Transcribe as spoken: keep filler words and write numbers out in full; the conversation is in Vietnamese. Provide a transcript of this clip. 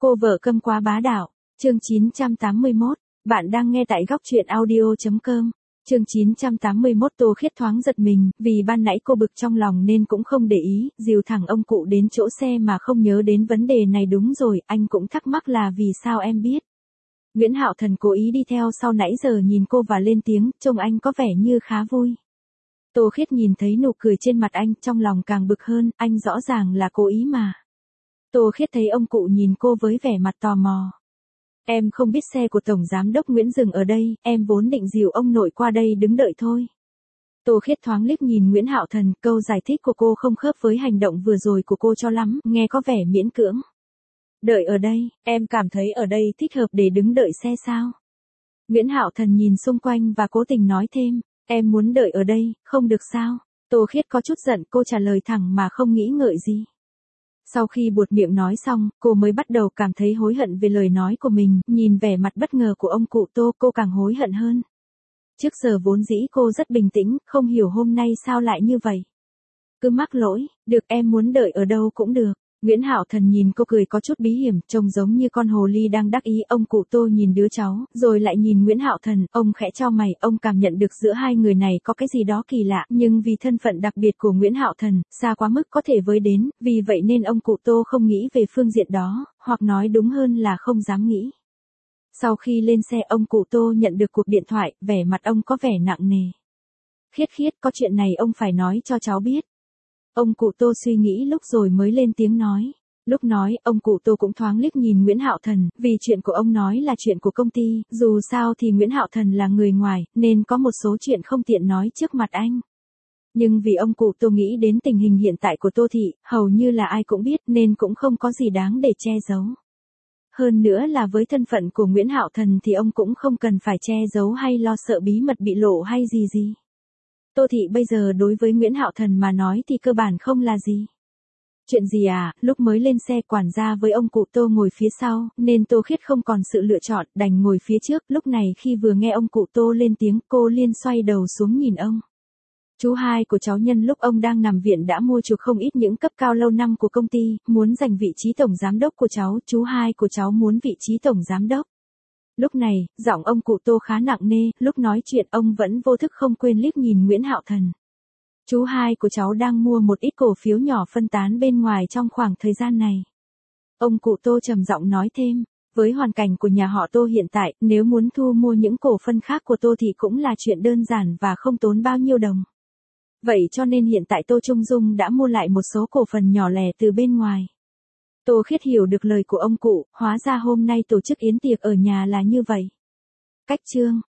Cô vợ câm quá bá đạo, chương chín trăm tám mươi mốt, bạn đang nghe tại góc truyện audio.com. Chương chín trăm tám mươi mốt Tô Khiết thoáng giật mình, vì ban nãy cô bực trong lòng nên cũng không để ý, dìu thẳng ông cụ đến chỗ xe mà không nhớ đến vấn đề này. Đúng rồi, anh cũng thắc mắc là vì sao em biết. Nguyễn Hạo Thần cố ý đi theo sau nãy giờ nhìn cô và lên tiếng, trông anh có vẻ như khá vui. Tô Khiết nhìn thấy nụ cười trên mặt anh, trong lòng càng bực hơn, anh rõ ràng là cố ý mà. Tô Khiết thấy ông cụ nhìn cô với vẻ mặt tò mò. Em không biết xe của Tổng Giám đốc Nguyễn dừng ở đây, em vốn định dìu ông nội qua đây đứng đợi thôi. Tô Khiết thoáng liếc nhìn Nguyễn Hạo Thần, câu giải thích của cô không khớp với hành động vừa rồi của cô cho lắm, nghe có vẻ miễn cưỡng. Đợi ở đây, em cảm thấy ở đây thích hợp để đứng đợi xe sao? Nguyễn Hạo Thần nhìn xung quanh và cố tình nói thêm, em muốn đợi ở đây, không được sao? Tô Khiết có chút giận, cô trả lời thẳng mà không nghĩ ngợi gì. Sau khi buột miệng nói xong, cô mới bắt đầu cảm thấy hối hận về lời nói của mình, nhìn vẻ mặt bất ngờ của ông cụ Tô, cô càng hối hận hơn. Trước giờ vốn dĩ cô rất bình tĩnh, không hiểu hôm nay sao lại như vậy. Cứ mắc lỗi, được em muốn đợi ở đâu cũng được. Nguyễn Hạo Thần nhìn cô cười có chút bí hiểm, trông giống như con hồ ly đang đắc ý. Ông cụ Tô nhìn đứa cháu, rồi lại nhìn Nguyễn Hạo Thần, ông khẽ chau mày, ông cảm nhận được giữa hai người này có cái gì đó kỳ lạ, nhưng vì thân phận đặc biệt của Nguyễn Hạo Thần, xa quá mức có thể với đến, vì vậy nên ông cụ Tô không nghĩ về phương diện đó, hoặc nói đúng hơn là không dám nghĩ. Sau khi lên xe, ông cụ Tô nhận được cuộc điện thoại, vẻ mặt ông có vẻ nặng nề. Khiết Khiết, có chuyện này ông phải nói cho cháu biết. Ông cụ Tô suy nghĩ lúc rồi mới lên tiếng nói. Lúc nói, ông cụ Tô cũng thoáng liếc nhìn Nguyễn Hạo Thần, vì chuyện của ông nói là chuyện của công ty, dù sao thì Nguyễn Hạo Thần là người ngoài, nên có một số chuyện không tiện nói trước mặt anh. Nhưng vì ông cụ Tô nghĩ đến tình hình hiện tại của Tô Thị, hầu như là ai cũng biết nên cũng không có gì đáng để che giấu. Hơn nữa là với thân phận của Nguyễn Hạo Thần thì ông cũng không cần phải che giấu hay lo sợ bí mật bị lộ hay gì gì. Tô Thị bây giờ đối với Nguyễn Hạo Thần mà nói thì cơ bản không là gì. Chuyện gì à, lúc mới lên xe quản gia với ông cụ Tô ngồi phía sau, nên Tô Khiết không còn sự lựa chọn, đành ngồi phía trước. Lúc này khi vừa nghe ông cụ Tô lên tiếng, cô liền xoay đầu xuống nhìn ông. Chú hai của cháu nhân lúc ông đang nằm viện đã mua chuộc không ít những cấp cao lâu năm của công ty, muốn giành vị trí tổng giám đốc của cháu, chú hai của cháu muốn vị trí tổng giám đốc. Lúc này, giọng ông cụ Tô khá nặng nề, lúc nói chuyện ông vẫn vô thức không quên liếc nhìn Nguyễn Hạo Thần. Chú hai của cháu đang mua một ít cổ phiếu nhỏ phân tán bên ngoài trong khoảng thời gian này. Ông cụ Tô trầm giọng nói thêm, với hoàn cảnh của nhà họ Tô hiện tại, nếu muốn thu mua những cổ phần khác của Tô thì cũng là chuyện đơn giản và không tốn bao nhiêu đồng. Vậy cho nên hiện tại Tô Trung Dung đã mua lại một số cổ phần nhỏ lẻ từ bên ngoài. Tô Khiết hiểu được lời của ông cụ, hóa ra hôm nay tổ chức yến tiệc ở nhà là như vậy. Cách chương